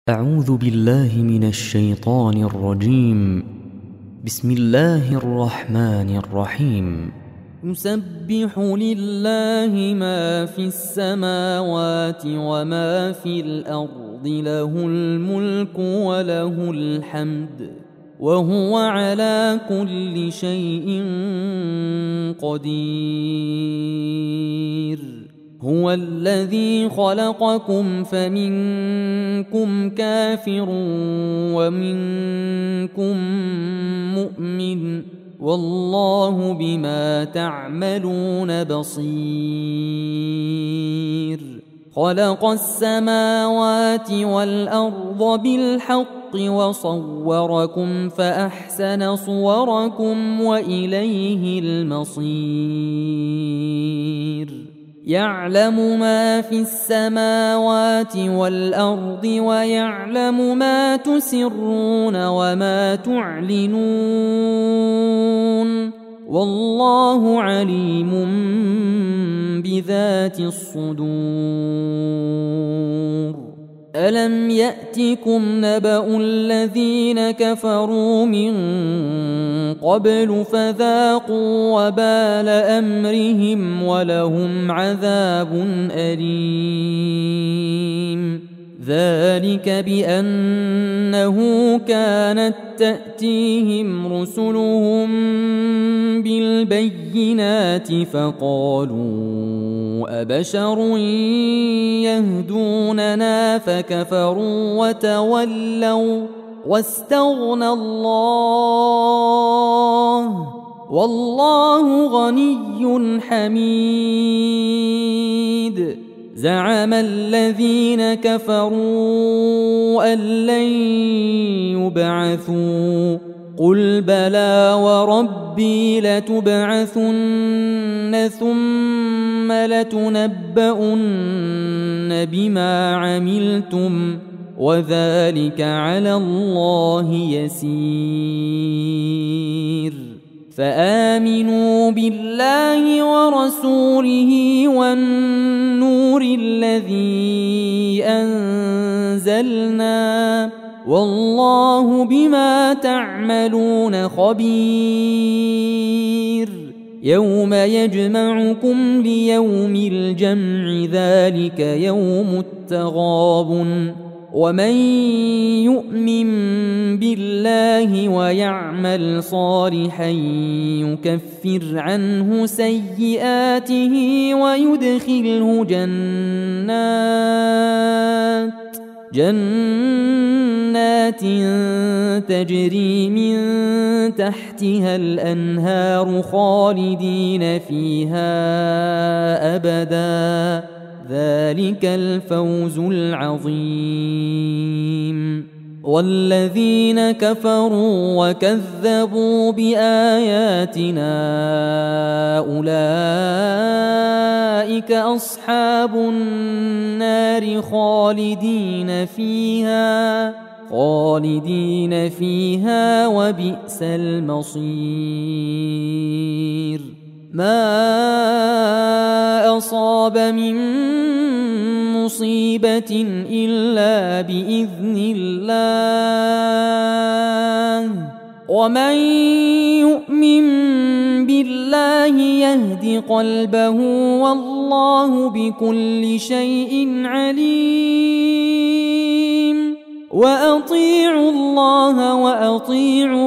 أعوذ بالله من الشيطان الرجيم. بسم الله الرحمن الرحيم. يسبح لله ما في السماوات وما في الأرض، له الملك وله الحمد، وهو على كل شيء قدير. هو الذي خلقكم فمنكم كافر ومنكم مؤمن، والله بما تعملون بصير. خلق السماوات والأرض بالحق وصوركم فأحسن صوركم وإليه المصير. يعلم ما في السماوات والأرض ويعلم ما تسرون وما تعلنون، والله عليم بذات الصدور. ألم يأتكم نبأ الذين كفروا من قبل فذاقوا وبال أمرهم ولهم عذاب أليم. ذلك بأنه كانت تأتيهم رسلهم بالبينات فقالوا أبشر يهدوننا فكفروا وتولوا واستغنى الله، والله غني حميد. زعم الذين كفروا أن لن يبعثوا، قل بلى وربي لتبعثن ثم لتنبؤن بما عملتم، وذلك على الله يسير. فآمنوا بالله ورسوله والنور الذي أنزلنا، والله بما تعملون خبير. يوم يجمعكم ليوم الجمع، ذلك يوم التغابن. ومن يؤمن بالله ويعمل صالحا يكفر عنه سيئاته ويدخله جنات تجري من تحتها الأنهار خالدين فيها أبدا، ذلك الفوز العظيم. والذين كفروا وكذبوا بآياتنا أولئك أصحاب النار خالدين فيها وبئس المصير. ما أصاب من مصيبة إلا بإذن الله، ومن يؤمن بالله يهد قلبه، والله بكل شيء عليم. وأطيعوا الله وأطيعوا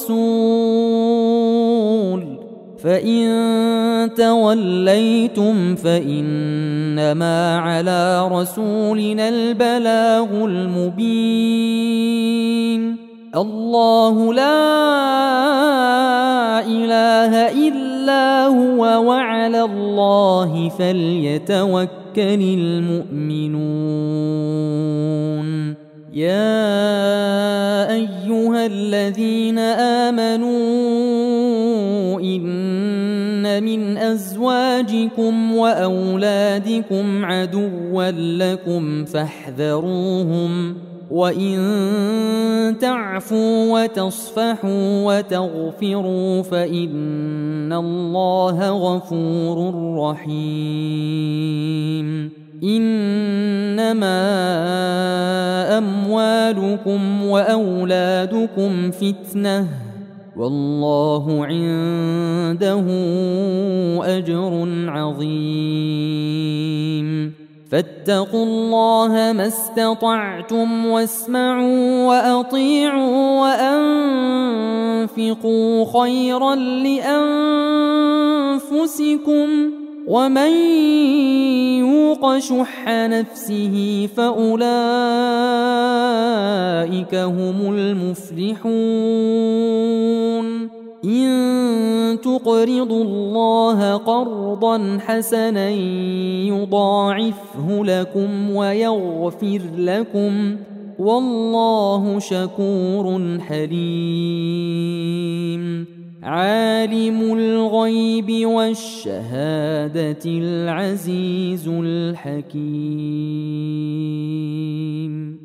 الرسول، فإن توليتم فإنما على رسولنا البلاغ المبين. الله لا إله إلا هو، وعلى الله فليتوكل المؤمنون. يا أيها الذين آمنوا إن من أزواجكم وأولادكم عدوا لكم فاحذروهم، وإن تعفوا وتصفحوا وتغفروا فإن الله غفور رحيم. إنما أموالكم وأولادكم فتنة والله عنده أجر عظيم فاتقوا الله ما استطعتم واسمعوا وأطيعوا وأنفقوا خيرا لأنفسكم ومن يوق شح نفسه فأولئك هم المفلحون إن تقرضوا الله قرضا حسنا يضاعفه لكم ويغفر لكم والله شكور حليم عالم الغيب والشهادة العزيز الحكيم